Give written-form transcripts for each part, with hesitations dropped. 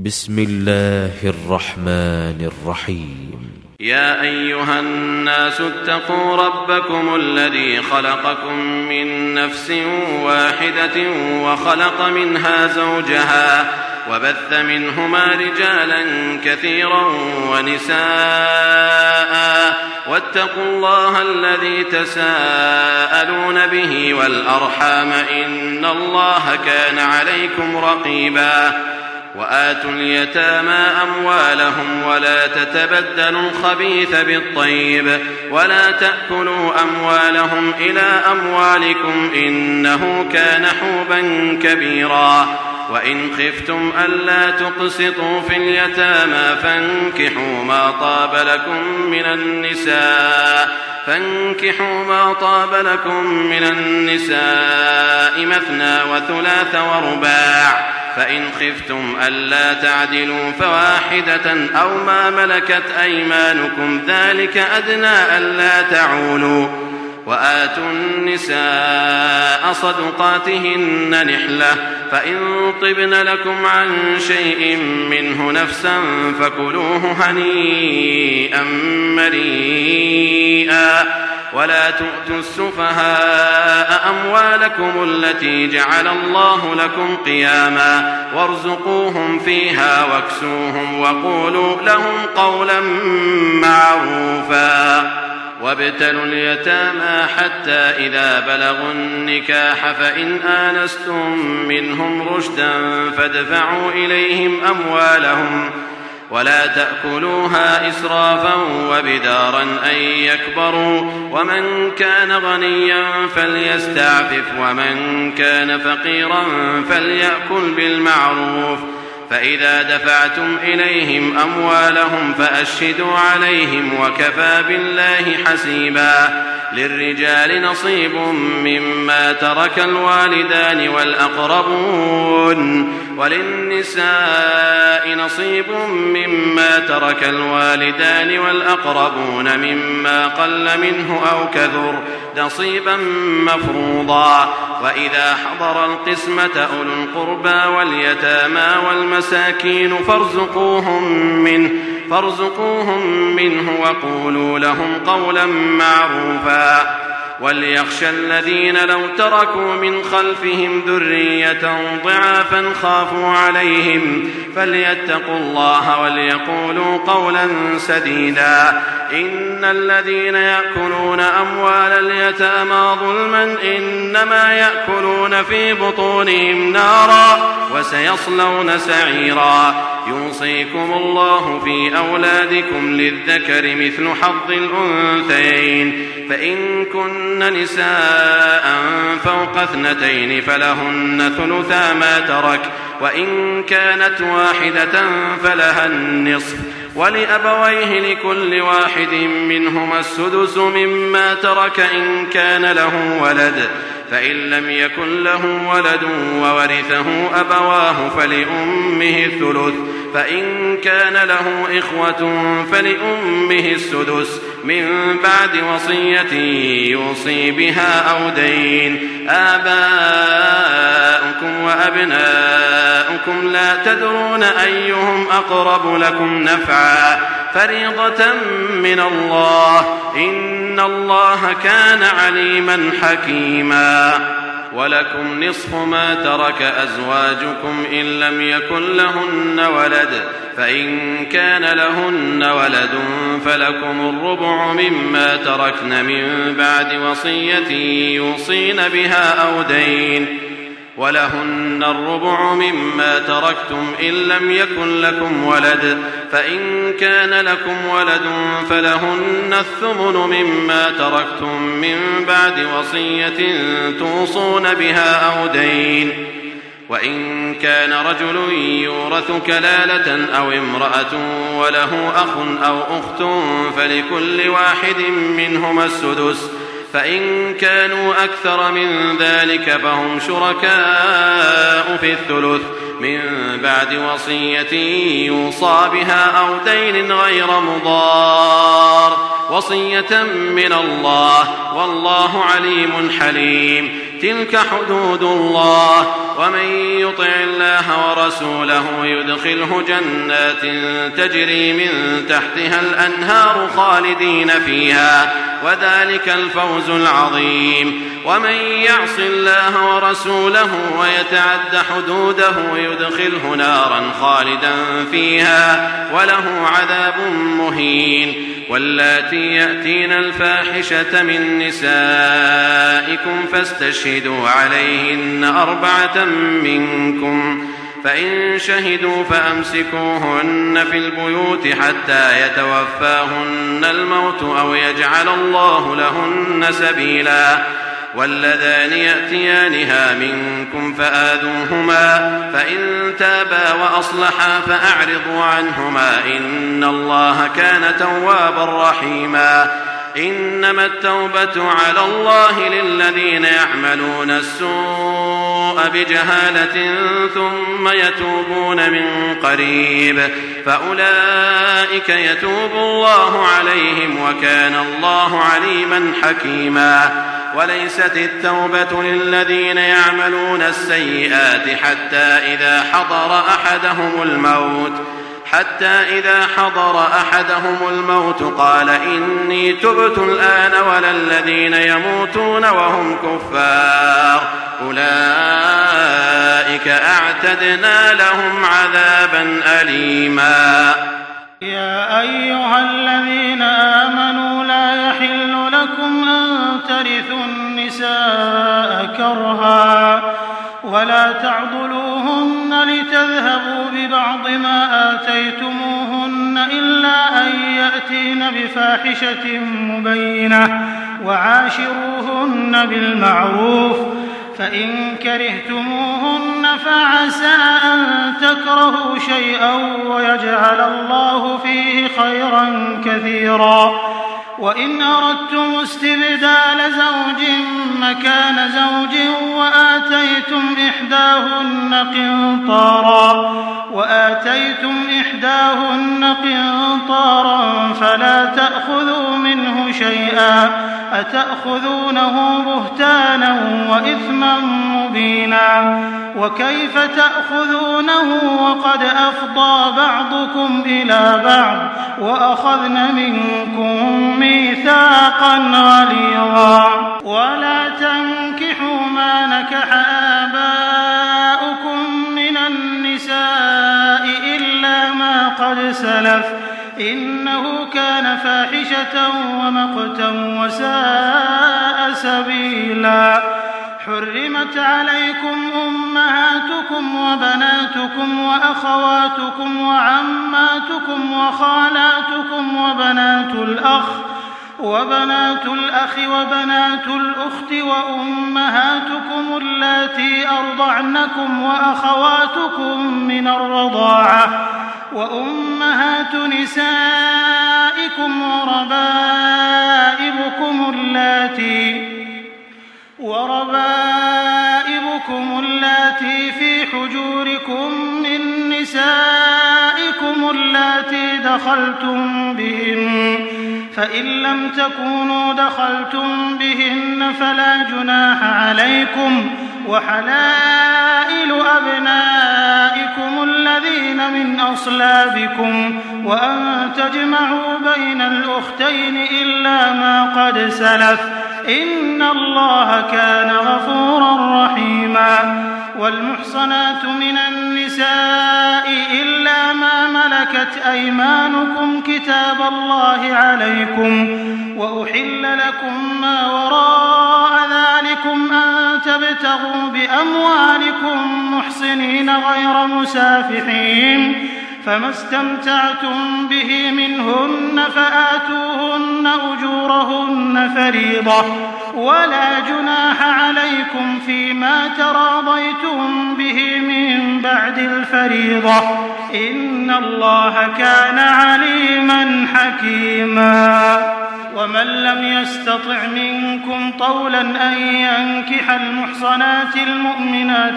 بسم الله الرحمن الرحيم. يا أيها الناس اتقوا ربكم الذي خلقكم من نفس واحدة وخلق منها زوجها وبث منهما رجالا كثيرا ونساء واتقوا الله الذي تساءلون به والأرحام إن الله كان عليكم رقيبا. وآتوا اليتامى أموالهم ولا تتبدلوا الخبيث بالطيب ولا تأكلوا أموالهم إلى أموالكم إنه كان حوبا كبيرا. وإن خفتم ألا تقسطوا في اليتامى فانكحوا ما طاب لكم من النساء مثنى وثلاث ورباع، فإن خفتم ألا تعدلوا فواحدة أو ما ملكت أيمانكم ذلك أدنى ألا تعولوا. وآتوا النساء صدقاتهن نحلة، فإن طبن لكم عن شيء منه نفسا فكلوه هنيئا مريئا. ولا تؤتوا السفهاء أموالكم التي جعل الله لكم قياما وارزقوهم فيها واكسوهم وقولوا لهم قولا معروفا. وابتلوا اليتامى حتى إذا بلغوا النكاح فإن آنستم منهم رشدا فادفعوا إليهم أموالهم ولا تأكلوها إسرافا وبدارا أن يكبروا. ومن كان غنيا فليستعفف ومن كان فقيرا فليأكل بالمعروف. فإذا دفعتم إليهم أموالهم فأشهدوا عليهم وكفى بالله حسيبا. للرجال نصيب مما ترك الوالدان والأقربون وللنساء نصيب مما ترك الوالدان والأقربون مما قل منه أو كثر نصيبا مفروضا. وإذا حضر القسمة أولو القربى واليتامى والمساكين فارزقوهم منه وقولوا لهم قولا معروفا. وليخشى الذين لو تركوا من خلفهم ذرية ضعافا خافوا عليهم فليتقوا الله وليقولوا قولا سديدا. إن الذين يأكلون أموال اليتامى ظلما إنما يأكلون في بطونهم نارا وسيصلون سعيرا. يوصيكم الله في أولادكم للذكر مثل حظ الأنثيين، فإن كن نساء فوق 2 فلهن ثلثا ما ترك، وإن كانت واحدة فلها النصف، ولأبويه لكل واحد منهما السدس مما ترك إن كان له ولد، فإن لم يكن له ولد وورثه أبواه فلأمه الثلث، فإن كان له إخوة فلأمه السدس من بعد وصية يوصي بها أو دين. آباؤكم وأبناؤكم لا تدرون أيهم أقرب لكم نفعا فريضة من الله إن الله كان عليما حكيما. ولكم نصف ما ترك أزواجكم إن لم يكن لهن ولد، فإن كان لهن ولد فلكم الربع مما تركن من بعد وصية يوصين بها أو دين. ولهن الربع مما تركتم إن لم يكن لكم ولد، فإن كان لكم ولد فلهن الثمن مما تركتم من بعد وصية توصون بها أو دين. وإن كان رجل يورث كلالة أو امرأة وله أخ أو أخت فلكل واحد منهما السدس، فإن كانوا أكثر من ذلك فهم شركاء في الثلث من بعد وصية يوصى بها أو دين غير مضار، وصية من الله والله عليم حليم. تلك حدود الله ومن يطع الله ورسوله يدخله جنات تجري من تحتها الأنهار خالدين فيها وذلك الفوز العظيم. ومن يعص الله ورسوله ويتعد حدوده يدخله نارا خالدا فيها وله عذاب مهين. واللاتي يأتين الفاحشة من نسائكم فاستشهدوا عليهن 4 منكم، فإن شهدوا فأمسكوهن في البيوت حتى يتوفاهن الموت أو يجعل الله لهن سبيلا. واللذان يأتيانها منكم فآذوهما، فإن تابا وأصلحا فأعرضوا عنهما إن الله كان توابا رحيما. إنما التوبة على الله للذين يعملون السوء بجهالة ثم يتوبون من قريب فأولئك يتوب الله عليهم وكان الله عليما حكيما. وليست التوبة للذين يعملون السيئات حتى إذا حضر أحدهم الموت قال إني تبت الآن ولا الذين يموتون وهم كفار أولئك أعتدنا لهم عذابا أليما. يا أيها الذين آمنوا لا يحل لكم أن ترثوا النساء كرها ولا تعضلوهن لتذهبوا ببعض ما آتيتموهن إلا أن يأتين بفاحشة مبينة وعاشروهن بالمعروف، فإن كرهتموهن فعسى أن تكرهوا شيئا ويجعل الله فيه خيرا كثيرا. وإن أردتم استبدال زوج مكان زوج وآتيتم إحداهن قنطارا فلا تأخذوا منه شيئا أتأخذونه بهتانا وإثما مبينا. وكيف تأخذونه وقد أفضى بعضكم إلى بعض وأخذن منكم ميثاقا غليظا. ولا تنكحوا ما نكح آباؤكم من النساء إلا ما قد سلف إنه كان فاحشة ومقتا وساء سبيلا. حرمت عليكم أمهاتكم وبناتكم وأخواتكم وعماتكم وخالاتكم وبنات الأخ وبنات الأخت وأمهاتكم اللاتي أرضعنكم وأخواتكم من الرضاعة وأمهات نسائكم وربائبكم اللاتي في حجوركم من نسائكم اللاتي دخلتم بهن، فإن لم تكونوا دخلتم بهن فلا جناح عليكم. وحلائل أبنائكم الذين من أصلابكم وأن تجمعوا بين الأختين إلا ما قد سلف إن الله كان غفورا رحيما. والمحصنات من النساء إلا ما ملكت أيمانكم كتاب الله عليكم، وأحل لكم ما وراء ذلكم أن تبتغوا بأموالكم محصنين غير مسافحين، فما استمتعتم به منهن فآتوهن أجورهن فريضة، ولا جناح عليكم فيما تراضيتم به من بعد الفريضة إن الله كان عليما حكيما. ومن لم يستطع منكم طولا أن ينكح المحصنات المؤمنات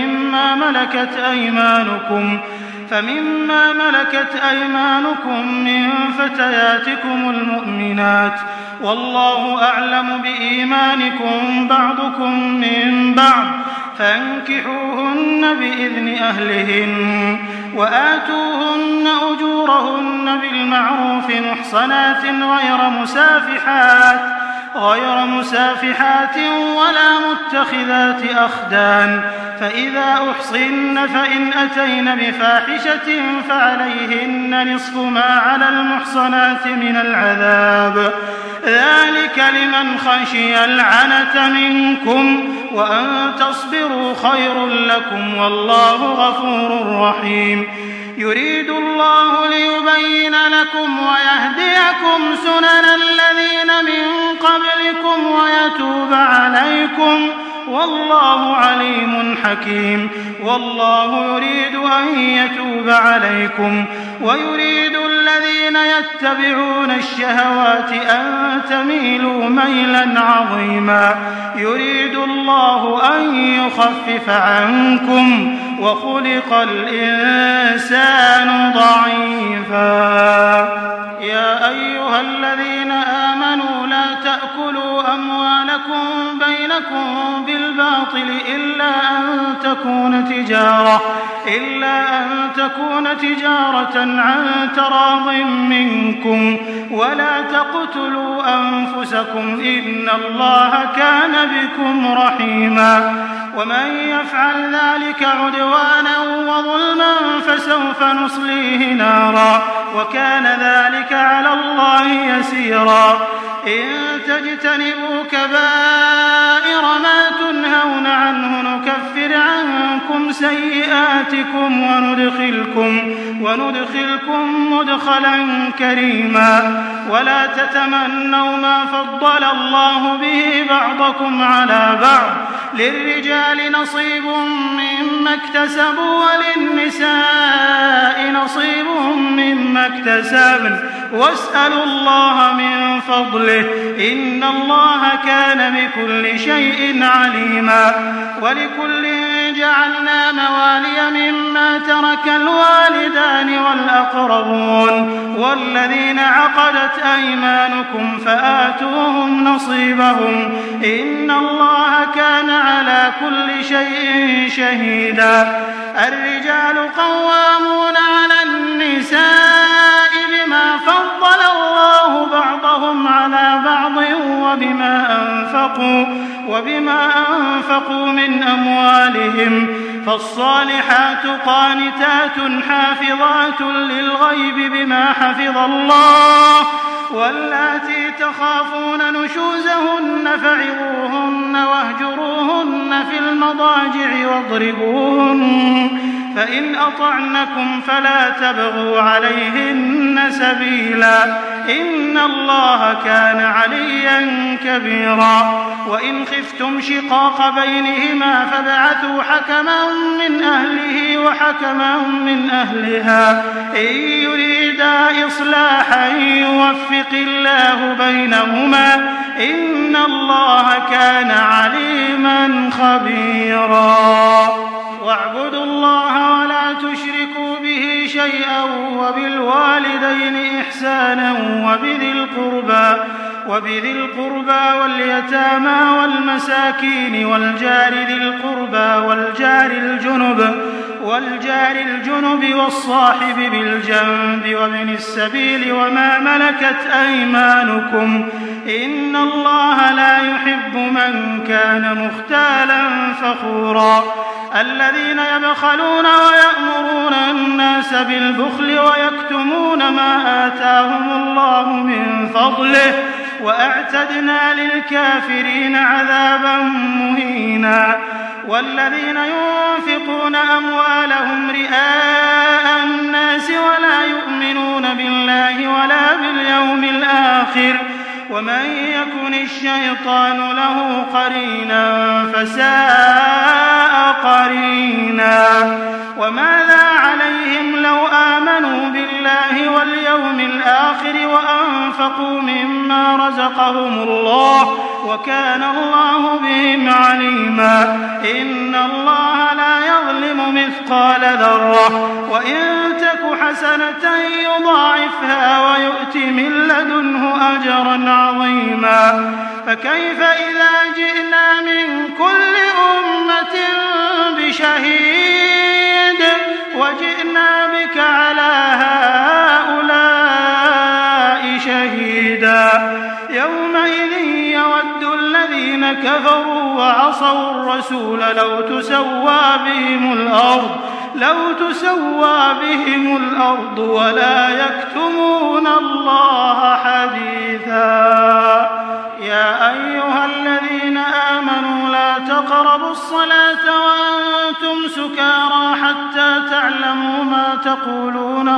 فمما ملكت أيمانكم من فتياتكم المؤمنات، والله أعلم بإيمانكم بعضكم من بعض، فانكحوهن بإذن أهلهن وآتوهن أجورهن بالمعروف محصنات غير مسافحات ولا متخذات أخدان فإذا أحصن فإن أتين بفاحشة فعليهن نصف ما على المحصنات من العذاب ذلك لمن خشي العنة منكم وأن تصبروا خير لكم والله غفور رحيم يريد الله ليبين لكم ويهديكم سنن الذين من قبلكم ويتوب عليكم والله عليم حكيم والله يريد أن يتوب عليكم ويريد الذين يتبعون الشهوات أن تميلوا ميلا عظيما يريد الله أن يخفف عنكم وخلق الإنسان ضعيفا يا أيها الذين آمنوا لا تأكلوا أموالكم بينكم بالباطل إلا أن تكون تجارة عن تراض منكم ولا تقتلوا أنفسكم إن الله كان بكم رحيما ومن يفعل ذلك عدوانا وظلما فسوف نصليه نارا وكان ذلك على الله يسيرا إن تجتنبوا كبائر ما تنهون عنه نكفر عنكم سيئاتكم وندخلكم مدخلا كريما ولا تتمنوا ما فضل الله به بعضكم على بعض للرجال نصيب مما اكتسبوا وللنساء نصيب مما اكتسبن واسألوا الله من فضله إن الله كان بكل شيء عليما ولكل جعلنا موالي مما ترك الوالدان والأقربون والذين عقدت أيمانكم فآتوهم نصيبهم إن الله كان على كل شيء شهيدا الرجال قوامون على النساء بما فضل الله بعضهم على بعض وبما أنفقوا من أموالهم فالصالحات قانتات حافظات للغيب بما حفظ الله واللاتي تخافون نشوزهن فعظوهن واهجروهن في المضاجع واضربوهن فإن أطعنكم فلا تبغوا عليهن سبيلا إن الله كان عليا كبيرا وإن خفتم شقاق بينهما فابعثوا حكما من أهله وحكما من أهلها إن يريدا إصلاحا يوفق الله بينهما إن الله كان عليما خبيرا واعبدوا الله ولا تشركوا به شيئا وبالوالدين إحسانا وبذي القربى واليتامى والمساكين والجار ذي القربى والجار الجنب والصاحب بالجنب وابن السبيل وما ملكت أيمانكم إن الله لا يحب من كان مختالا فخورا الذين يبخلون ويأمرون الناس بالبخل ويكتمون ما آتاهم الله من فضله وأعتدنا للكافرين عذابا مهينا والذين ينفقون أموالهم رئاء الناس ولا يؤمنون بالله ولا باليوم الآخر ومن يكن الشيطان له قرينا فساء قرينا وماذا عليهم لو آمنوا بالله واليوم الآخر وأنفقوا مما رزقهم الله وكان الله بهم عليما إن الله لا يظلم مثقال ذرة وإن تك حسنة يضاعفها ويؤت من لدنه أجرا عظيما. فكيف إذا جئنا من كل أمة بشهيد وجئنا بك على هؤلاء شهيدا؟ يومئذ يود الذين كفروا وعصوا الرسول لو تسوى بهم الأرض ولا يكتمون الله حديثا. يا أيها الذين آمنوا لا تقربوا الصلاة وأنتم سكارى حتى تعلموا ما تقولون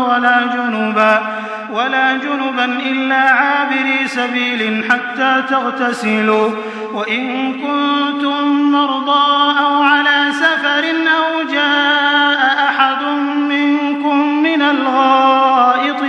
ولا جنبا إلا عابري سبيل حتى تغتسلوا، وإن كنتم مرضى أو على سفر أو جاء أحد منكم من الغائط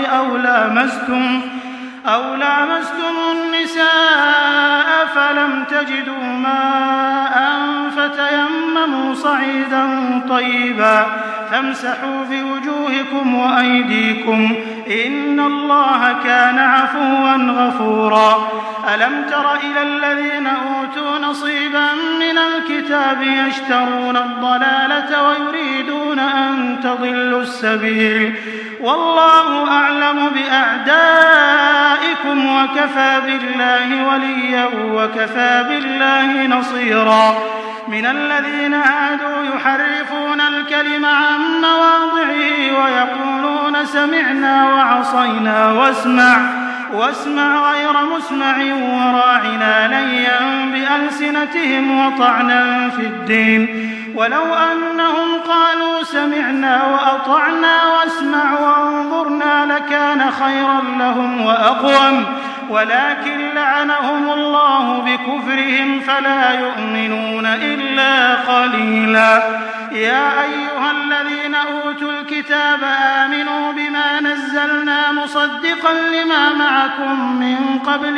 أو لامستم النساء فلم تجدوا ماء فتيمموا صعيدا طيبا فامسحوا بوجوهكم وأيديكم إن الله كان عفوا غفورا. ألم تر إلى الذين أوتوا نصيبا من الكتاب يشترون الضلالة ويريدون أن تضلوا السبيل، والله أعلم بأعدائكم وكفى بالله وليا وكفى بالله نصيرا. من الذين هادوا يحرفون الكلم عن مواضعه ويقولون سمعنا وعصينا واسمع غير مسمع وراعنا ليا بألسنتهم وطعنا في الدين، ولو أنهم قالوا سمعنا وأطعنا واسمع وانظرنا لكان خيرا لهم وأقوم، ولكن لعنهم الله بكفرهم فلا يؤمنون إلا قليلا. يا أيها الذين أوتوا الكتاب آمنوا بما نزلنا مصدقا لما معكم من قبل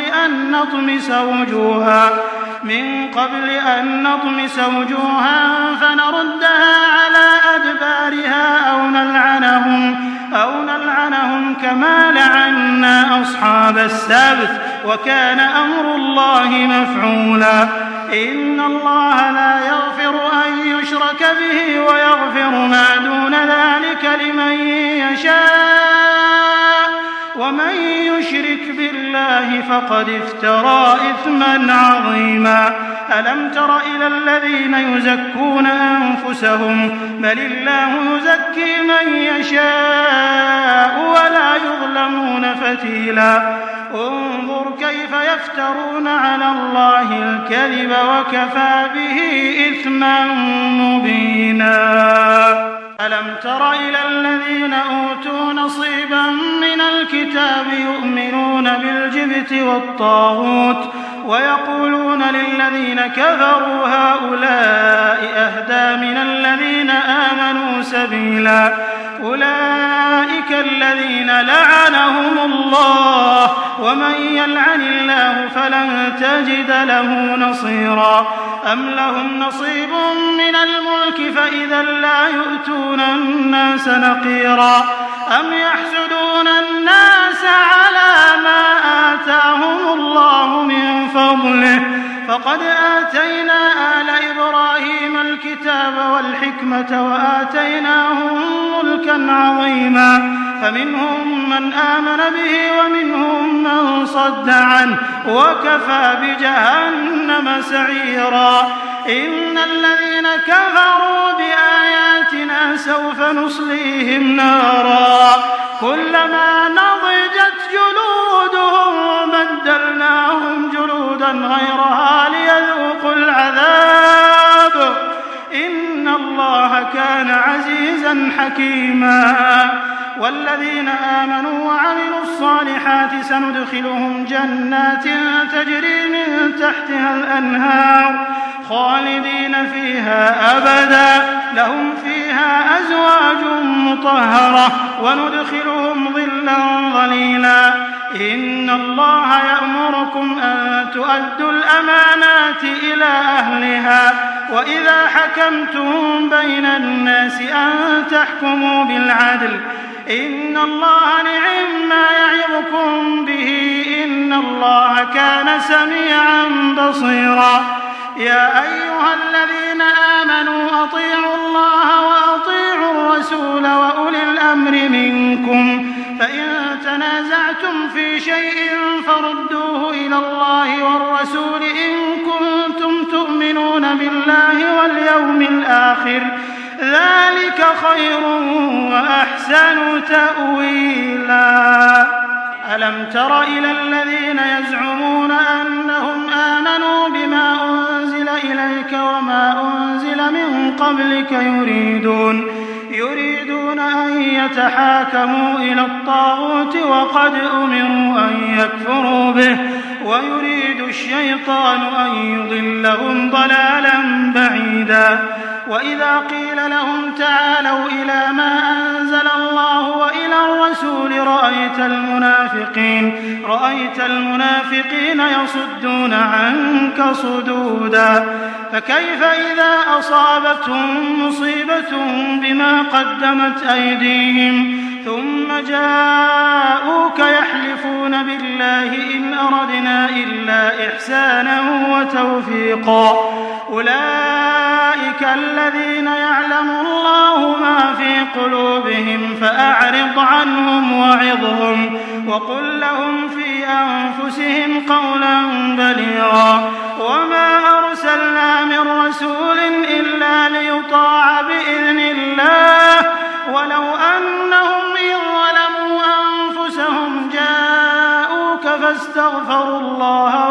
أن نطمس وجوها فنردها على أدبارها أو نلعنهم كما لعنا أصحاب السبت وكان أمر الله مفعولا. إن الله لا يغفر أن يشرك به ويغفر ما دون ذلك لمن يشاء، ومن يشرك بالله فقد افترى إثما عظيما. ألم تر إلى الذين يزكون أنفسهم بل الله يزكي من يشاء ولا يظلمون فتيلا. انظر كيف يفترون على الله الكذب وكفى به إثما مبينا. ألم تر إلى الذين أوتوا نصيبا من الكتاب يؤمنون بالجبت والطاغوت ويقولون للذين كفروا هؤلاء أهدى من الذين آمنوا سبيلا. أولئك الذين لعنهم الله ومن يلعن الله فلن تجد له نصيرا. أم لهم نصيب من الملك فإذا لا يؤتون الناس نقيرا. أم يحسدون الناس على ما آتاهم الله من فضله فقد آتينا آل إبراهيم الكتاب والحكمة وآتيناهم ملكا عظيما فمنهم من آمن به ومنهم من صد عنه وكفى بجهنم سعيرا. إن الذين كفروا بآياتنا سوف نصليهم نارا كلما نضجت جلودهم بدلناهم جلودا غيرها ليذوقوا العذاب إن الله كان عزيزا حكيما. والذين آمنوا وعملوا الصالحات سندخلهم جنات تجري من تحتها الأنهار خالدين فيها أبدا لهم فيها أزواج مطهرة وندخلهم ظلا ظليلا. إن الله يأمركم أن تؤدوا الأمانات إلى أهلها وإذا حكمتم بين الناس أن تحكموا بالعدل إن الله نعم ما يعظكم به إن الله كان سميعا بصيرا يا أيها الذين آمنوا أطيعوا الله وأطيعوا الرسول وأولي الأمر منكم فإن تنازعتم في شيء فردوه إلى الله والرسول إن كنتم تؤمنون بالله واليوم الآخر ذلك خير وأحسن تأويلا ألم تر إلى الذين يزعمون أنهم آمنوا بما أنزل إليك وما أنزل من قبلك يريدون أن يتحاكموا إلى الطاغوت وقد أمروا أن يكفروا به ويريد الشيطان أن يضلهم ضلالا بعيدا وإذا قيل لهم تعالوا إلى ما أنزل الله وإلى الرسول رأيت المنافقين يصدون عنك صدودا فكيف إذا أصابتهم مصيبة بما قدمت أيديهم ثم جاءوك يحلفون بالله إن أردنا إلا إحسانا وتوفيقا أولئك الذين يعلم الله ما في قلوبهم فأعرض عنهم وعظهم وقل لهم في أنفسهم قولا بليغا وما أرسلنا من رسول إلا ليطاع بإذن الله ولو أنهم إذ ظلموا أنفسهم جاءوك فاستغفروا الله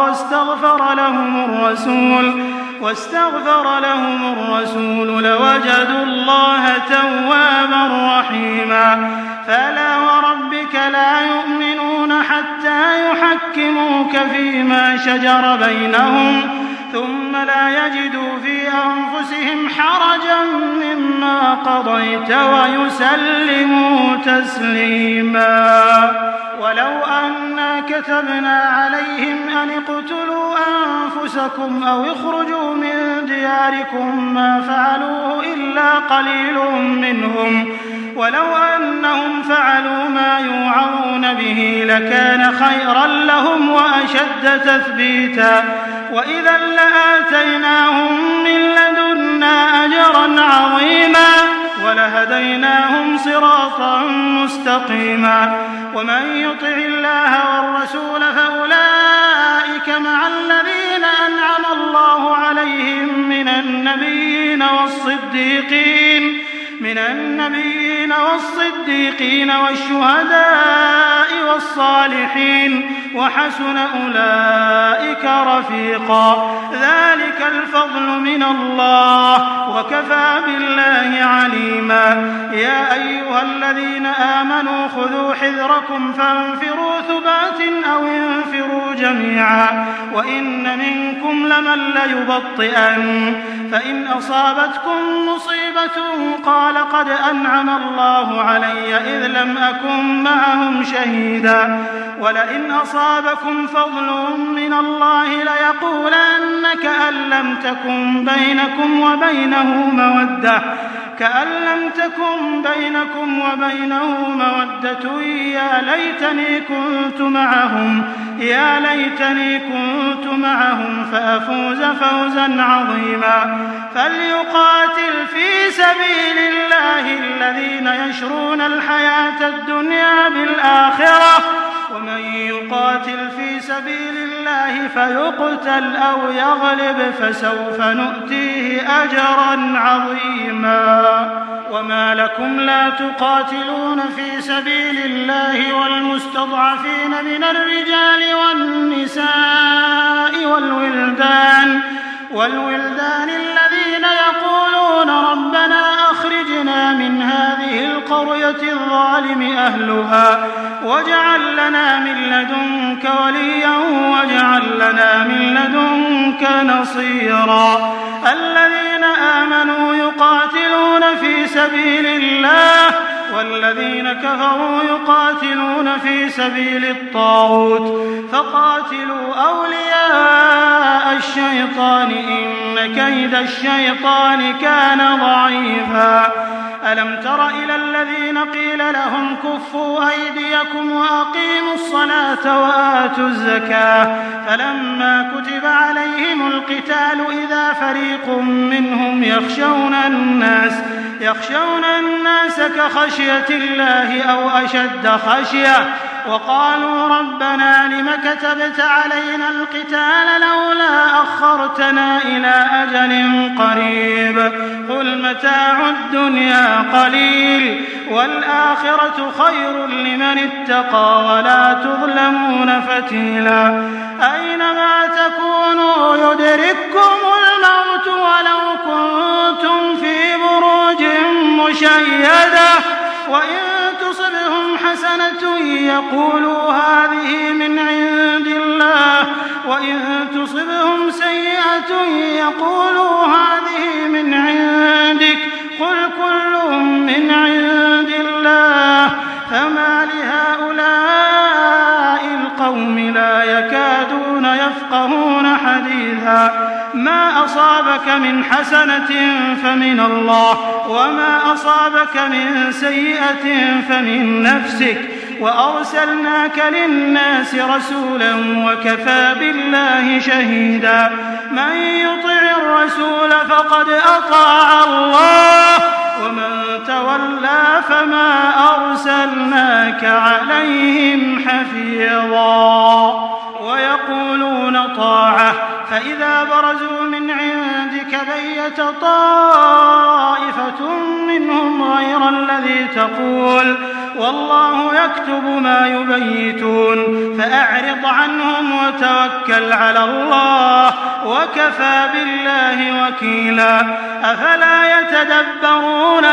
واستغفر لهم الرسول لوجدوا الله توابا رحيما فلا وربك لا يؤمنون حتى يحكموك فيما شجر بينهم ثم لا يجدوا في أنفسهم حرجا مما قضيت ويسلموا تسليما ولو أنا كتبنا عليهم أن اقتلوا أنفسكم أو اخرجوا من دياركم ما فعلوه إلا قليل منهم ولو أنهم فعلوا ما يوعظون به لكان خيرا لهم وأشد تثبيتا وإذا لآتيناهم من لدنا أجرا عظيما ولهديناهم صراطا مستقيما ومن يطع الله والرسول فأولئك مع الذين أنعم الله عليهم من النبيين والصديقين والشهداء والصالحين وحسن أولئك رفيقا ذلك الفضل من الله وكفى بالله عليما يا أيها الذين آمنوا خذوا حذركم فانفروا ثبات أو انفروا جميعا وإن منكم لمن ليبطئن فإن أصابتكم مصيبة قال قد أنعم الله علي إذ لم أكن معهم شهيدا ولئن أصابكم فضل من الله ليقولن كأن لم تكن بينكم وبينه مودة يا ليتني كنت معهم فأفوز فوزا عظيما فليقاتل في سبيل الله الذين يشرون الحياة الدنيا بالآخرة ومن يقاتل في سبيل الله فيقتل أو يغلب فسوف نؤتيه أجرا عظيما وما لكم لا تقاتلون في سبيل الله والمستضعفين من الرجال والنساء والولدان الذين يقولون ربنا أخرجنا من هذه القرية الظالم أهلها واجعل لنا من لدنك وليا واجعل لنا من لدنك نصيرا الذين آمنوا يقاتلون في سبيل الله والذين كفروا يقاتلون في سبيل الطاغوت فقاتلوا أولياء الشيطان إن كيد الشيطان كان ضعيفا ألم تر إلى الذين قيل لهم كفوا أيديكم وأقيموا الصلاة وآتوا الزكاة فلما كتب عليهم القتال إذا فريق منهم يخشون الناس كخشية الله أو أشد خشية وقالوا ربنا لم كتبت علينا القتال لولا أخرتنا إلى أجل قريب قل متاع الدنيا قليل والآخرة خير لمن اتقى ولا تظلمون فتيلا أينما تكونوا يدرككم الموت ولو كنتم في بروج مشيدة وإن تصبهم حسنة يقولوا هذه من عند الله وإن تصبهم سيئة يقولوا هذه من عندك قل كل من عند الله فما لهؤلاء القوم لا يكادون يفقهون حديثا ما أصابك من حسنة فمن الله وما أصابك من سيئة فمن نفسك وأرسلناك للناس رسولا وكفى بالله شهيدا من يطع الرسول فقد أطاع الله ومن تولى فما أرسلناك عليهم حفيظا ويقولون طاعة فإذا برزوا من عندك بيت طائفة منهم غير الذي تقول والله يكتب ما يبيتون فأعرض عنهم وتوكل على الله وكفى بالله وكيلا أفلا يتدبرون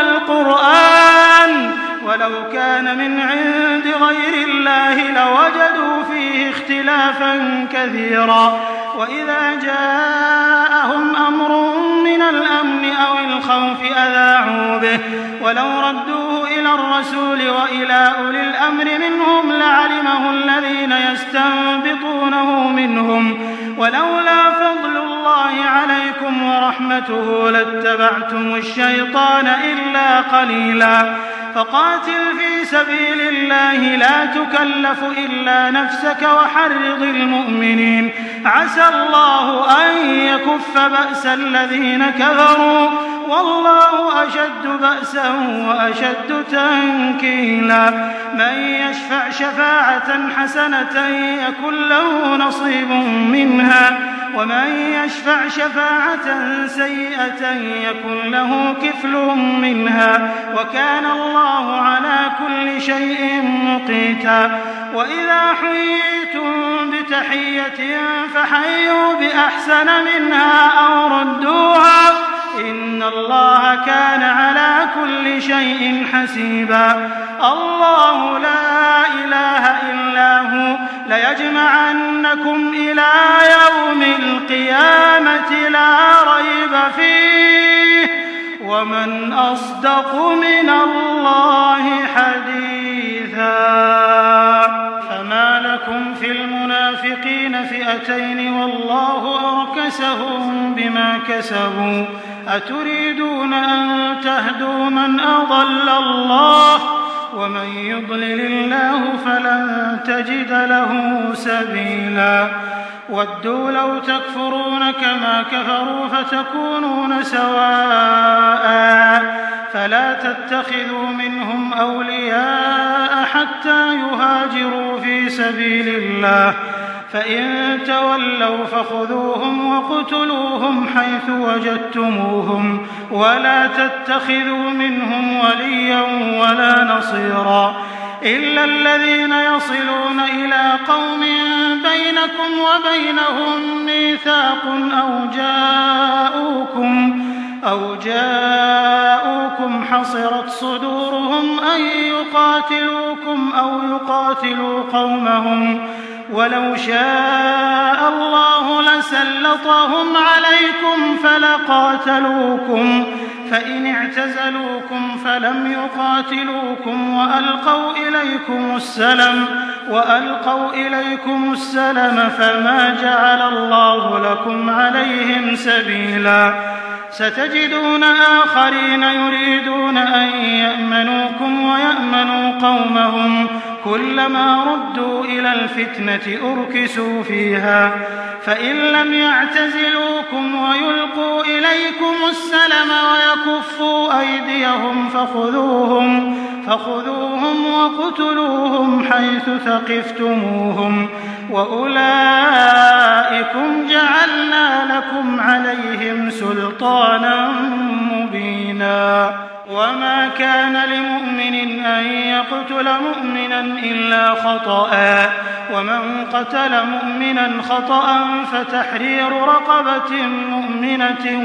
القرآن ولو كان من عند غير الله لوجدوا فيه اختلافا كثيرا وإذا جاءهم أمر من الأمن أو الخوف أذاعوا به ولو ردوه إلى الرسول وإلى أولي الأمر منهم لعلمه الذين يستنبطونه منهم ولولا فضل الله عليكم ورحمته لاتبعتم الشيطان إلا قليلا فقاتل في سبيل الله لا تكلف إلا نفسك وحرض المؤمنين عسى الله أن يكف بأس الذين كفروا والله أشد بأسا وأشد تنكيلا من يشفع شفاعة حسنة يكن له نصيب منها ومن يشفع شفاعة سيئة يكن له كفل منها وكان الله على كل شيء مقيتا وإذا حييتم بتحية فحيوا بأحسن منها أو ردوها إن الله كان على كل شيء حسيبا الله لا إله إلا هو ليجمعنكم إلى يوم القيامة لا ريب فيه ومن أصدق من الله حديثا فما لكم في المنافقين فئتين والله أركسهم بما كسبوا أتريدون أن تهدوا من أضل الله ومن يضلل الله فلن تجد له سبيلا ودوا لو تكفرون كما كفروا فتكونون سواء فلا تتخذوا منهم أولياء حتى يهاجروا في سبيل الله فإن تولوا فخذوهم وقتلوهم حيث وجدتموهم ولا تتخذوا منهم وليا ولا نصيرا إلا الذين يصلون إلى قوم بينكم وبينهم ميثاق أو جاءوكم حصرت صدورهم أن يقاتلوكم أو يقاتلوا قومهم ولو شاء الله لسلطهم عليكم فلقاتلوكم فإن اعتزلوكم فلم يقاتلوكم وألقوا إليكم السلم فما جعل الله لكم عليهم سبيلا ستجدون آخرين يريدون أن يأمنوكم ويأمنوا قومهم كلما ردوا إلى الفتنة أركسوا فيها فإن لم يعتزلوكم ويلقوا إليكم السلم ويكفوا أيديهم فخذوهم وقتلوهم حيث ثقفتموهم وأولئكم جعلنا لكم عليهم سلطانا مبينا وما كان لمؤمن أن يقتل مؤمنا إلا خطأ ومن قتل مؤمنا خطأ فتحرير رقبة مؤمنة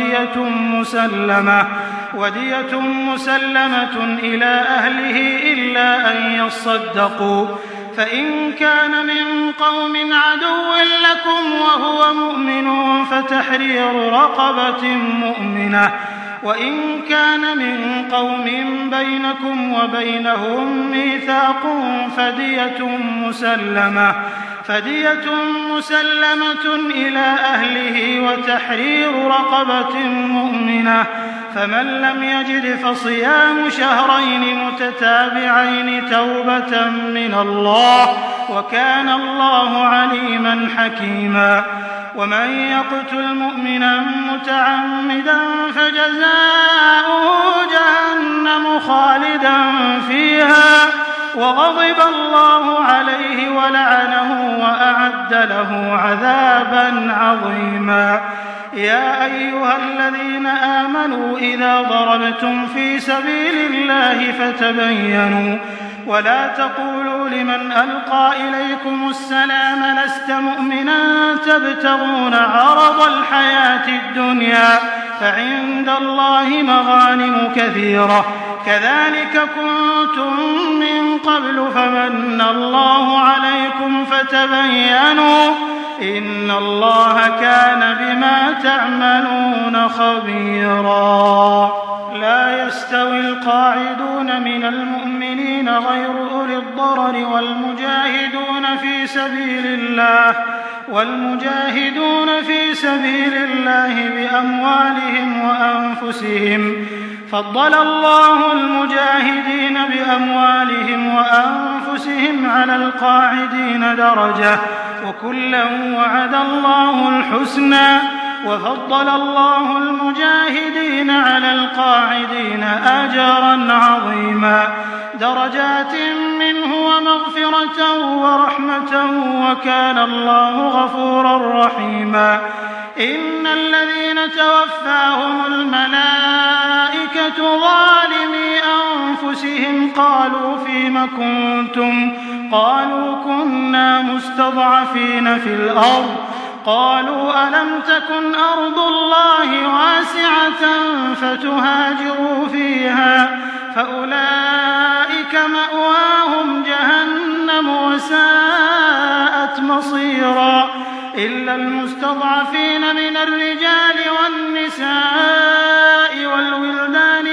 ودية مسلمة إلى أهله إلا أن يصدقوا فإن كان من قوم عدو لكم وهو مؤمن فتحرير رقبة مؤمنة وإن كان من قوم بينكم وبينهم ميثاق فدية مسلمة إلى أهله وتحرير رقبة مؤمنة فمن لم يجد فصيام شهرين متتابعين توبة من الله وكان الله عليما حكيما ومن يقتل مؤمنا متعمدا فجزاؤه جهنم خالدا فيها وغضب الله عليه ولعنه وأعد له عذابا عظيما يا أيها الذين آمنوا إذا ضربتم في سبيل الله فتبينوا ولا تقولوا لمن ألقى إليكم السلام لست مؤمنا تبتغون عرض الحياة الدنيا فعند الله مغانم كثيرة كذلك كنتم من قبل فمن الله عليكم فتبينوا إن الله كان بما تعملون خبيرا لا يستوي القاعدون من المؤمنين غير أولي الضرر والمجاهدون في سبيل الله بأموالهم وأنفسهم فضل الله المجاهدين بأموالهم وأنفسهم على القاعدين درجة وكلا وعد الله الحسنى وفضل الله المجاهدين على القاعدين أجرا عظيما درجات منه ومغفرة ورحمة وكان الله غفورا رحيما إن الذين توفاهم الملائكة ظالمي أنفسهم قالوا فيم كنتم قالوا كنا مستضعفين في الأرض قالوا ألم تكن أرض الله واسعة فتهاجروا فيها فأولئك مأواهم جهنم وساءت مصيرا إلا المستضعفين من الرجال والنساء والولدان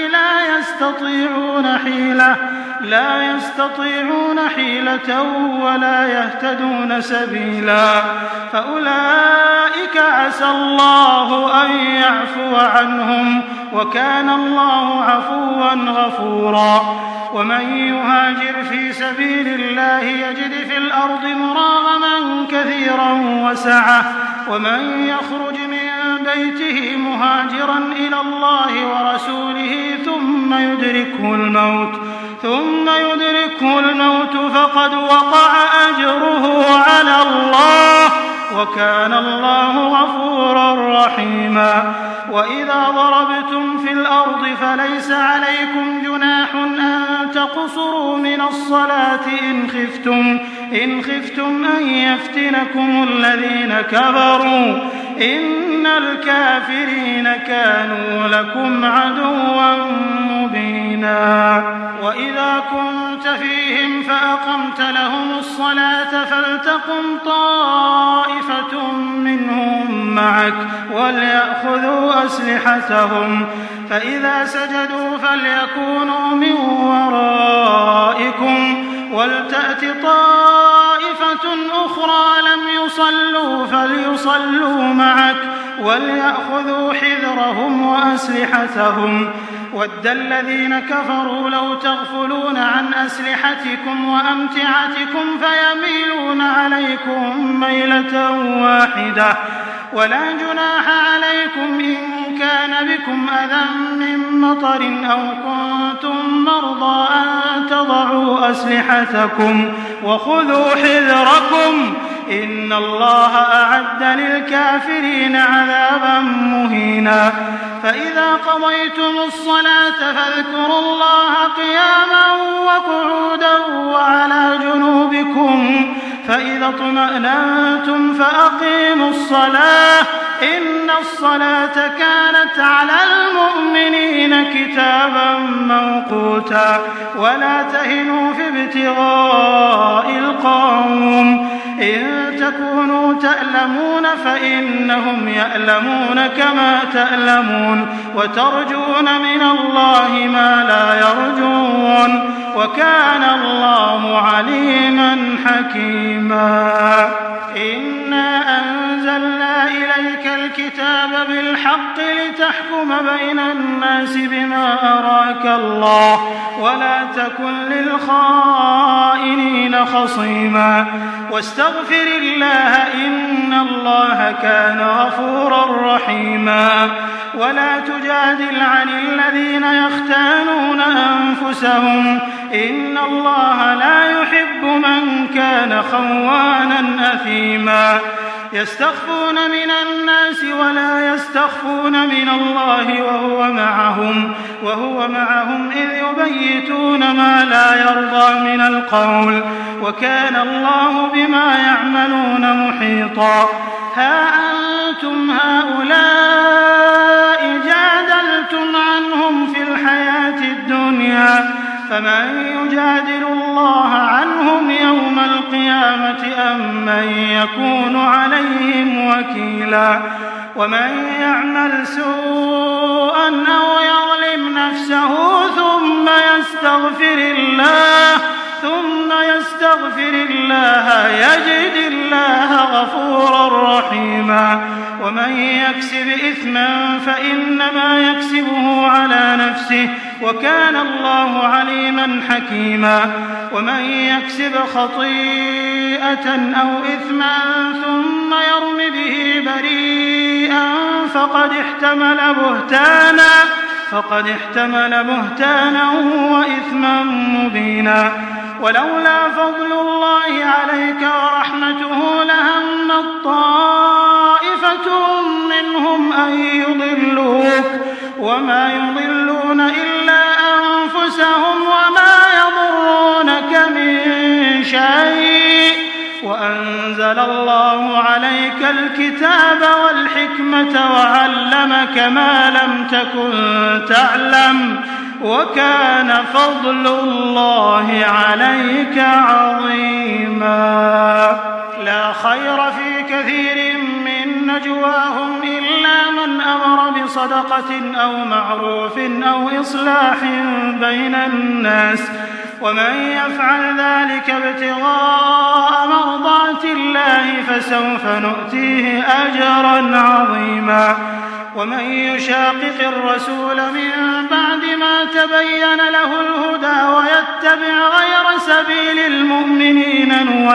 لا يستطيعون حيلة ولا يهتدون سبيلا فأولئك عسى الله أن يعفو عنهم وكان الله عفوا غفورا ومن يهاجر في سبيل الله يجد في الأرض مراغما كثيرا وسعة ومن يخرج من بيته مهاجرا إلى الله ورسوله ثم يدركه الموت فقد وقع أجره على الله وكان الله غفورا رحيما وإذا ضربتم في الأرض فليس عليكم جناح أن تقصروا من الصلاة إن خفتم أن يفتنكم الذين كفروا إن الكافرين كانوا لكم عدوا مبينا وإذا كنت فيهم فأقمت لهم الصلاة فلتقم طائفة منهم معك وليأخذوا أسلحتهم فإذا سجدوا فليكونوا من ورائكم ولتأت طائفة أخرى لم يصلوا فليصلوا معك وليأخذوا حذرهم وأسلحتهم ود الذين كفروا لو تغفلون عن أسلحتكم وأمتعتكم فيميلون عليكم ميلة واحدة ولا جناح عليكم إن كان بكم أذى من مطر أو كنتم مرضى أن تضعوا أسلحتكم وخذوا حذركم إن الله أعد للكافرين عذابا مهينا فإذا قضيتم الصلاة فاذكروا الله قياما وقعودا وعلى جنوبكم فإذا اطمأننتم فأقيموا الصلاة إن الصلاة كانت على المؤمنين كتابا موقوتا ولا تهنوا في ابتغاء القوم إن تكونوا تألمون فإنهم يألمون كما تألمون وترجون من الله ما لا يرجون وكان الله عليما حكيما إنا أنزلنا إليك الكتاب بالحق لتحكم بين الناس بما أراك الله ولا تكن للخائنين خصيما واستغفر الله إن الله كان غفورا رحيما ولا تجادل عن الذين يختانون أنفسهم إن الله لا يحب من كان خوانا أثيما يستخفون من الناس ولا يستخفون من الله وهو معهم إذ يبيتون ما لا يرضى من القول وكان الله بما يعملون محيطا ها أنتم هؤلاء جادلتم عنهم في الحياة الدنيا فمن يجادل الله عنهم يوم القيامة أم من يكون عليهم وكيلا ومن يعمل سوءا أو يظلم نفسه ثم يستغفر الله يجد الله غفورا رحيما ومن يكسب إثما فإنما يكسبه على نفسه وكان الله عليما حكيما ومن يكسب خطيئة أو إثما ثم يرم به بريئا فقد احتمل بهتانا وإثما مبينا ولولا فضل الله عليك ورحمته لهمت طائفة منهم أن يضلوك وما يضلون إلا أنفسهم وما يضرونك من شيء وأنزل الله عليك الكتاب والحكمة وعلمك ما لم تكن تعلم وكان فضل الله عليك عظيما لا خير في كثير من نجواهم إلا من أمر بصدقة أو معروف أو إصلاح بين الناس ومن يفعل ذلك ابتغاء مرضات الله فسوف نؤتيه أجرا عظيما ومن يشاقق الرسول من بعد ما تبين له الهدى ويتبع غير سبيل المؤمنين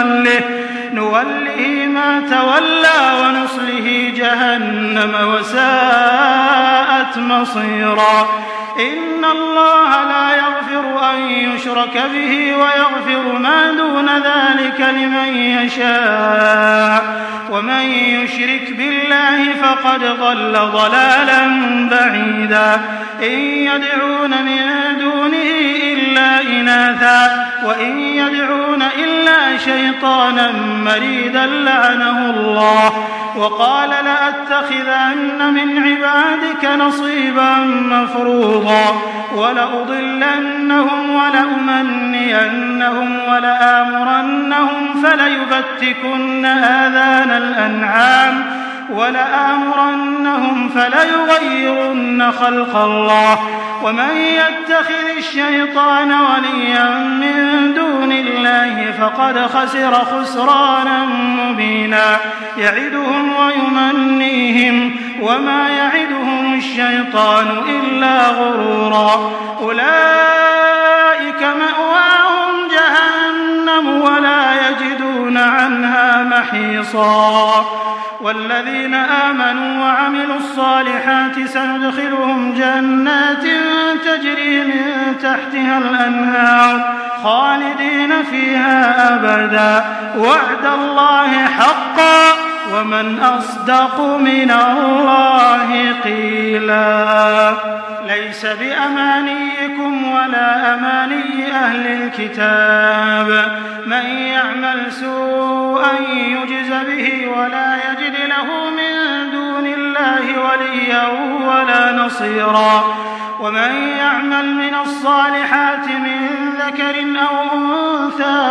نوله ما تولى ونصله جهنم وساءت مصيرا إن الله لا يغفر أن يشرك به ويغفر ما دون ذلك لمن يشاء ومن يشرك بالله فقد ضل ضلالا بعيدا إن يدعون من دونه إلا إناثا وإن يدعون إلا شيطانا مريدا لعنه الله وقال لأتخذن من عبادك نصيبا مفروضا ولأضلنهم ولأمنينهم ولآمرنهم فليبتكن آذان الأنعام ولآمرنهم فليغيرن خلق الله ومن يتخذ الشيطان وليا من دون الله فقد خسر خسرانا مبينا يعدهم ويمنيهم وما يعدهم الشيطان إلا غرورا أولئك مأواهم جهنم ولا يجدون عنها محيصا والذين آمنوا وعملوا الصالحات سندخلهم جنات تجري من تحتها الأنهار خالدين فيها أبدا وعد الله حقا ومن أصدق من الله قيلا ليس بأمانيكم ولا أماني أهل الكتاب من يعمل سوءا يجز به ولا يجد له من دون الله وليا ولا نصيرا ومن يعمل من الصالحات من ذكر أو أنثى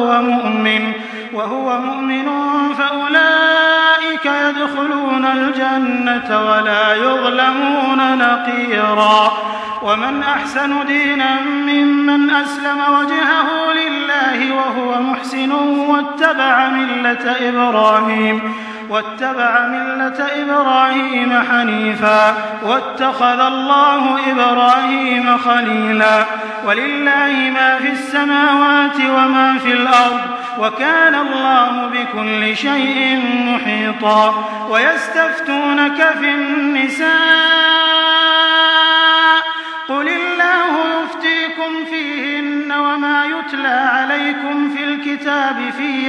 وهو مؤمن فأولئك يدخلون الجنة ولا يظلمون نقيرا ومن أحسن دينا ممن أسلم وجهه لله وهو محسن واتبع ملة إبراهيم حنيفا واتخذ الله إبراهيم خليلا ولله ما في السماوات وما في الأرض وكان الله بكل شيء محيطا ويستفتونك في النساء قل الله يفتيكم فيهن وما يتلى عليكم في الكتاب في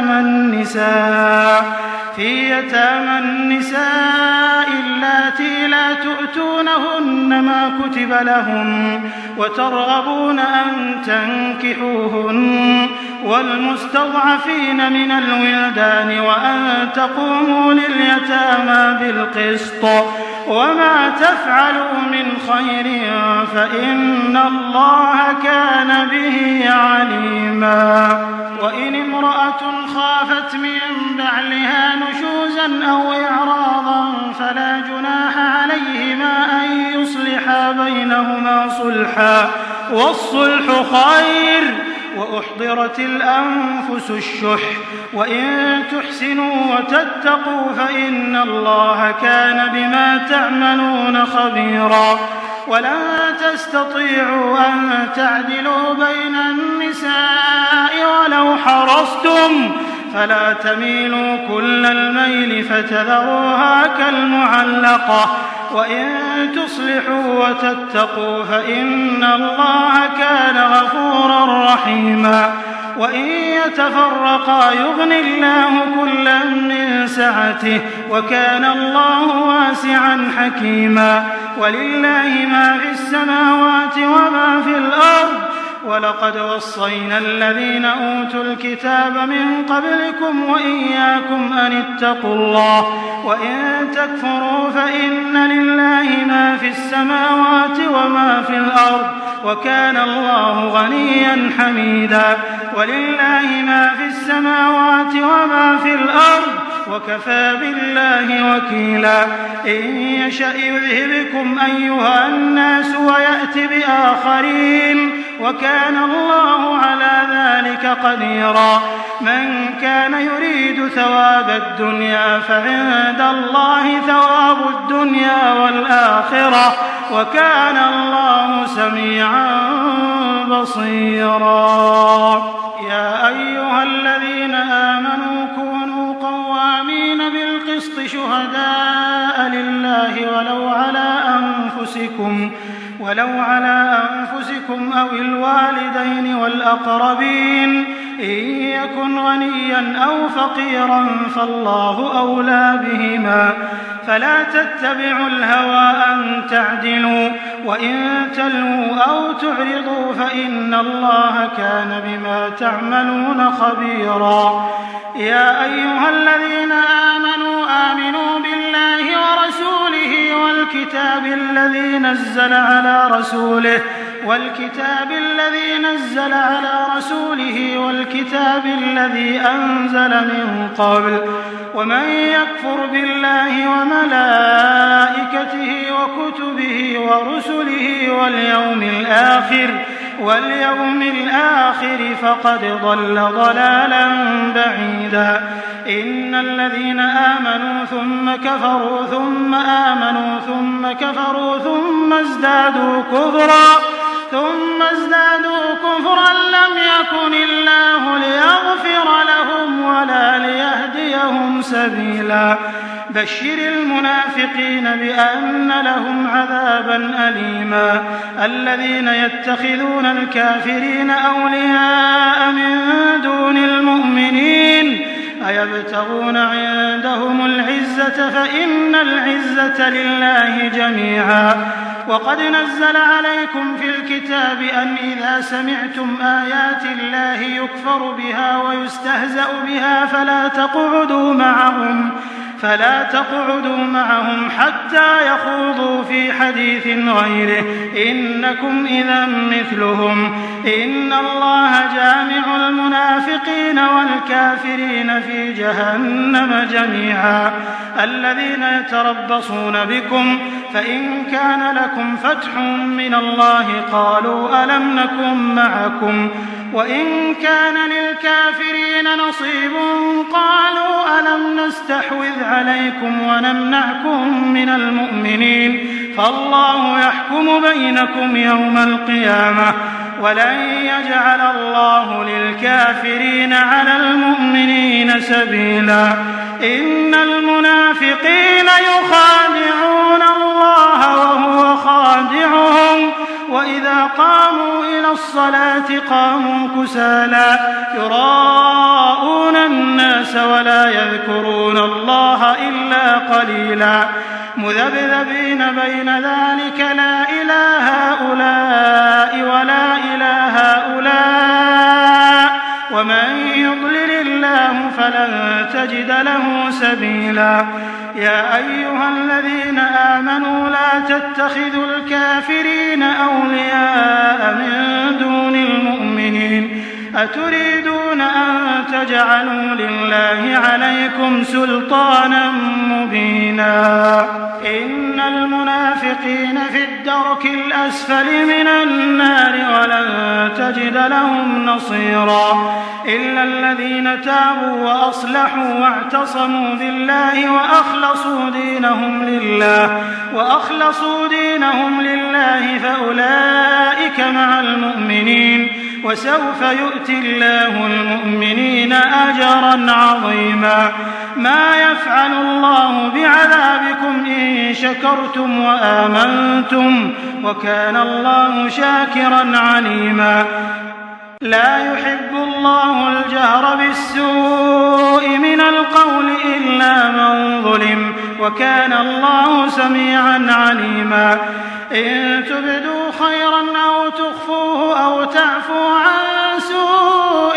يتامى النساء اللاتي لا تؤتونهن ما كتب لهن وترغبون أن تنكحوهن والمستضعفين من الولدان وأن تقوموا لليتامى بالقسط وما تفعلوا من خير فإن الله كان به عليما وإن امرأة خافت من بعلها نشوزا أو إعراضا فلا جناح عليهما أن يصلحا بينهما صلحا والصلح خير وأحضرت الأنفس الشح وإن تحسنوا وتتقوا فإن الله كان بما تعملون خبيرا ولن تستطيعوا أن تعدلوا بين النساء ولو حرصتم فلا تميلوا كل الميل فتذروها كالمعلقة وإن تصلحوا وتتقوا فإن الله كان غفورا رحيما وإن يتفرقا يغن الله كلا من سعته وكان الله واسعا حكيما ولله ما في السماوات وما في الأرض ولقد وصينا الذين أوتوا الكتاب من قبلكم وإياكم أن اتقوا الله وإن تكفروا فإن لله ما في السماوات وما في الأرض وكان الله غنيا حميدا ولله ما في السماوات وما في الأرض وكفى بالله وكيلا إن يشأ يذهبكم أيها الناس ويأت بآخرين وكان الله على ذلك قديرا من كان يريد ثواب الدنيا فعند الله ثواب الدنيا والآخرة وكان الله سميعا بصيرا يا أيها الذين آمنوا كونوا قوامين بالقسط شهداء لله ولو على أنفسكم أو الوالدين والأقربين إن يكن غنيا أو فقيرا فالله أولى بهما فلا تتبعوا الهوى أن تعدلوا وإن تلووا أو تعرضوا فإن الله كان بما تعملون خبيرا. يا أيها الذين آمنوا بالله ورسوله والكتاب الذي نزل على رسوله والكتاب الذي أنزل من قبل ومن يكفر بالله وملائكته وكتبه ورسله واليوم الآخر فقد ضل ضلالا بعيدا. إن الذين آمنوا ثم كفروا ثم آمنوا ثم كفروا ثم ازدادوا كفرا لم يكن الله ليغفر لهم ولا ليهديهم سبيلا. بشر المنافقين بأن لهم عذابا أليما. الذين يتخذون الكافرين أولياء من دون المؤمنين أيبتغون عندهم العزة فإن العزة لله جميعا. وقد نزل عليكم في الكتاب أن إذا سمعتم آيات الله يكفر بها ويستهزأ بها فلا تقعدوا معهم حتى يخوضوا في حديث غيره إنكم إذا مثلهم. إن الله جامع المنافقين والكافرين في جهنم جميعا. الذين يتربصون بكم فإن كان لكم فتح من الله قالوا ألم نكن معكم وإن كان للكافرين نصيب قالوا ألم نستحوذ عليكم ونمنعكم من المؤمنين فالله يحكم بينكم يوم القيامة ولن يجعل الله للكافرين على المؤمنين سبيلا. إن المنافقين يخادعون الله وهو خادعهم وإذا قاموا إلى الصلاة قاموا كسالى يراءون الناس ولا يذكرون الله إلا قليلا. مذبذبين بين ذلك لا إله هؤلاء ولا إله هؤلاء ومن يضلل الله فلن تجد له سبيلا. يا أيها الذين آمنوا لا تتخذوا الكافرين أولياء من دون المؤمنين أتريدون أن تجعلوا لله عليكم سلطانا مبينا. إن المنافقين في الدرك الأسفل من النار ولن تجد لهم نصيرا إلا الذين تابوا وأصلحوا واعتصموا بالله وأخلصوا دينهم لله فأولئك مع المؤمنين وسوف يؤتي الله المؤمنين أجرا عظيما. ما يفعل الله بعذابكم إن شكرتم وآمنتم وكان الله شاكرا عليما. لا يحب الله الجهر بالسوء من القول إلا من ظلم وكان الله سميعا عليما. إن تبدوا خيرا أو تخفوه أو تعفوا عن سوء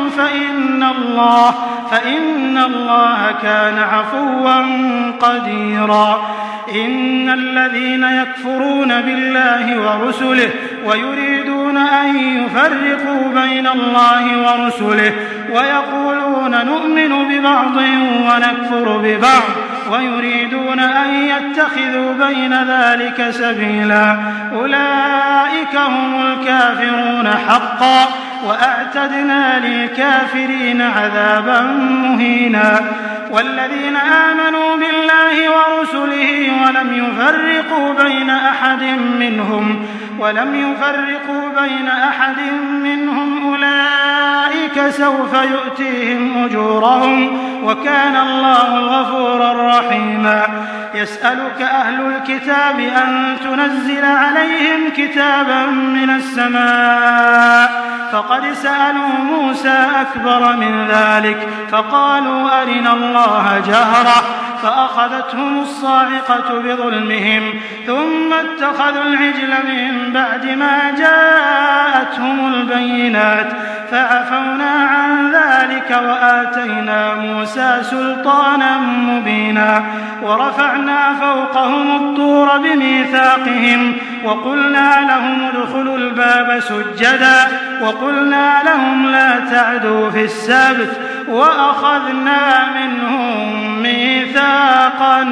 فإن الله كان عفوا قديرا. إن الذين يكفرون بالله ورسله ويريدون أن يفرقوا بين الله ورسله ويقولون نؤمن ببعض ونكفر ببعض ويريدون أن يتخذوا بين ذلك سبيلا أولئك هم الكافرون حقا وأعتدنا للكافرين عذابا مهينا. والذين آمنوا بالله ورسله ولم يفرقوا بين أحد منهم أولئك سوف يؤتيهم أجورهم وكان الله غفورا رحيما. يسألك أهل الكتاب أن تنزل عليهم كتابا من السماء فقد سألوا موسى أكبر من ذلك فقالوا أرنا الله جهرة فأخذتهم الصاعقة بظلمهم ثم اتخذوا العجل من بعد ما جاءتهم البينات فعفونا عن ذلك وآتينا موسى سلطانا مبينا ورفعنا فوقهم الطور بميثاقهم وقلنا لهم ادخلوا الباب سجدا وقلنا لهم لا تعدوا في السبت وأخذنا منهم ميثاقا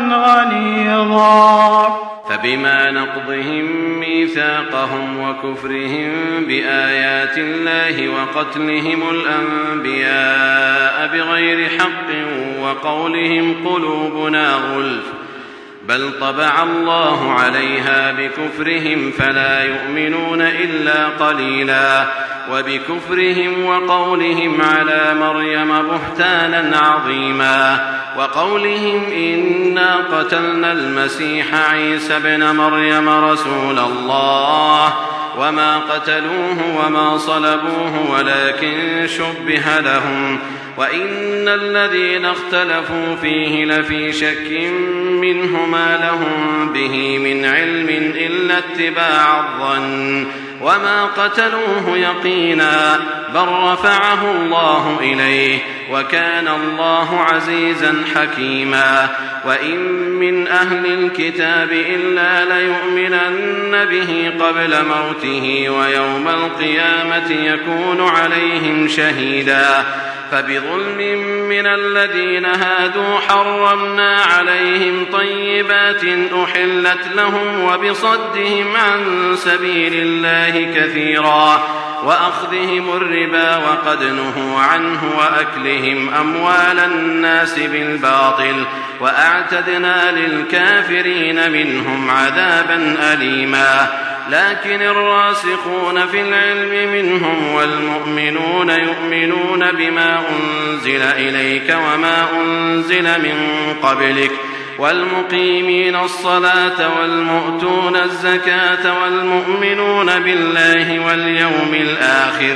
غليظا فبما نقضهم ميثاقهم وكفرهم بآيات الله وقتلهم الأنبياء بغير حق وقولهم قلوبنا غلف بل طبع الله عليها بكفرهم فلا يؤمنون إلا قليلا وبكفرهم وقولهم على مريم بهتانا عظيما وقولهم إنا قتلنا المسيح عيسى ابن مريم رسول الله وما قتلوه وما صلبوه ولكن شبه لهم وإن الذين اختلفوا فيه لفي شك منه ما لهم به من علم إلا اتباع الظن وما قتلوه يقينا بل رفعه الله إليه وكان الله عزيزا حكيما وإن من أهل الكتاب إلا ليؤمنن به قبل موته ويوم القيامة يكون عليهم شهيدا فبظلم من الذين هادوا حرمنا عليهم طيبات أحلت لهم وبصدهم عن سبيل الله كثيرا وأخذهم الربا وقد نهوا عنه وأكلهم أموال الناس بالباطل وأعتدنا للكافرين منهم عذابا أليما لكن الراسخون في العلم منهم والمؤمنون يؤمنون بما أنزل إليك وما أنزل من قبلك والمقيمين الصلاة والمؤتون الزكاة والمؤمنون بالله واليوم الآخر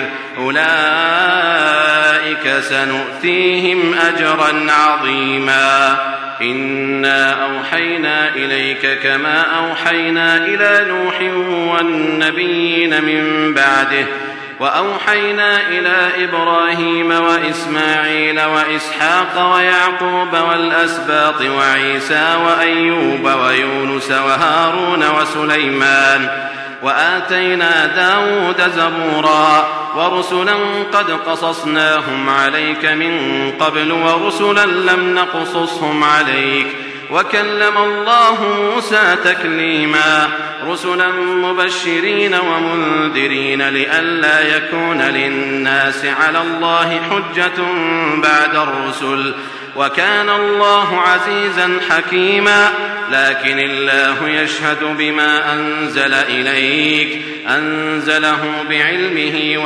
أولئك سنؤتيهم أجرا عظيما إنا أوحينا إليك كما أوحينا إلى نوح والنبيين من بعده وأوحينا إلى إبراهيم وإسماعيل وإسحاق ويعقوب والأسباط وعيسى وأيوب ويونس وهارون وسليمان وآتينا داود زبورا ورسلا قد قصصناهم عليك من قبل ورسلا لم نقصصهم عليك وكلم الله موسى تكليما رسلا مبشرين ومنذرين لئلا يكون للناس على الله حجة بعد الرسل وكان الله عزيزا حكيما لكن الله يشهد بما أنزل إليك أنزله بعلمه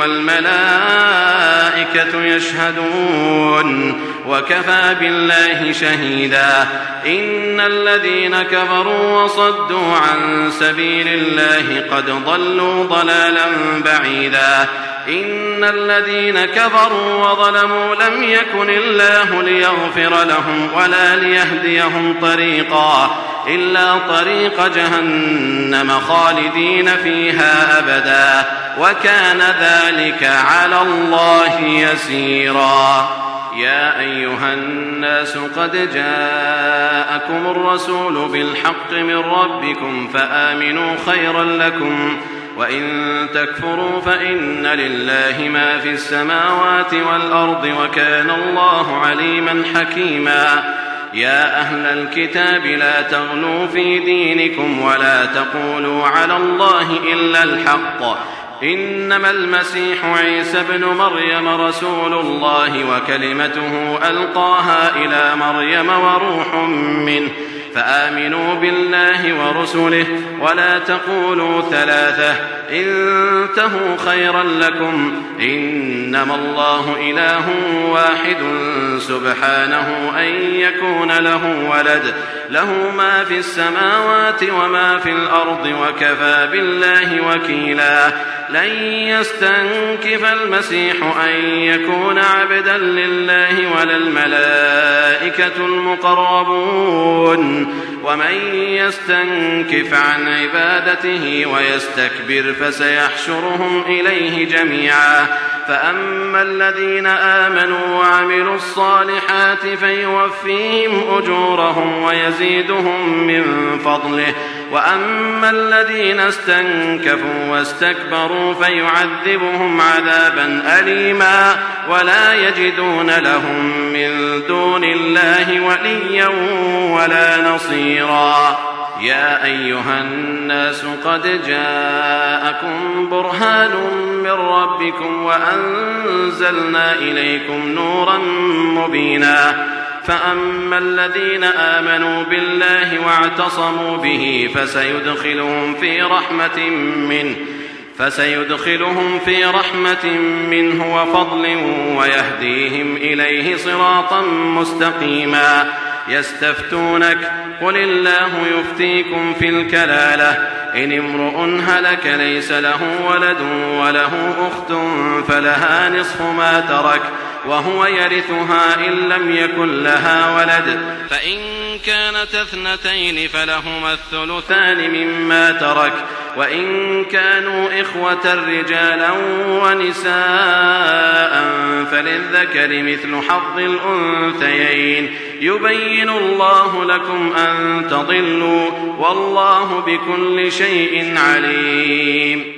والملائكة يشهدون وكفى بالله شهيدا إن الذين كفروا وصدوا عن سبيل الله قد ضلوا ضلالا بعيدا إن الذين كفروا وظلموا لم يكن الله ليغفر لهم ولا ليهديهم طريقا إلا طريق جهنم خالدين فيها أبدا وكان ذلك على الله يسيرا يا أيها الناس قد جاءكم الرسول بالحق من ربكم فآمنوا خيرا لكم وإن تكفروا فإن لله ما في السماوات والأرض وكان الله عليما حكيما يا أهل الكتاب لا تغلوا في دينكم ولا تقولوا على الله إلا الحق إنما المسيح عيسى ابن مريم رسول الله وكلمته ألقاها إلى مريم وروح منه فآمنوا بالله ورسله ولا تقولوا ثلاثة انتهوا خيرا لكم. إنما الله إله واحد سبحانه أن يكون له ولد، له ما في السماوات وما في الأرض وكفى بالله وكيلا. لن يستنكف المسيح أن يكون عبدا لله ولا الملائكة المقربون، ومن يستنكف عن عبادته ويستكبر فسيحشرهم إليه جميعا. فأما الذين آمنوا وعملوا الصالحات فيوفيهم أجورهم ويزيدهم من فضله، وأما الذين استنكفوا واستكبروا فيعذبهم عذابا أليما ولا يجدون لهم من دون الله وليا ولا نصيرا. يا أيها الناس قد جاءكم برهان من ربكم وأنزلنا إليكم نورا مبينا. فأما الذين آمنوا بالله واعتصموا به فسيدخلهم في رحمة منه وفضل ويهديهم إليه صراطا مستقيما. يستفتونك قل الله يفتيكم في الكلالة إن امرؤ هلك ليس له ولد وله أخت فلها نصف ما ترك وهو يرثها إن لم يكن لها ولد، فإن كانت اثنتين فلهما الثلثان مما ترك، وإن كانوا إخوة رجالا ونساء فللذكر مثل حظ الأنثيين. يبين الله لكم أن تضلوا والله بكل شيء عليم.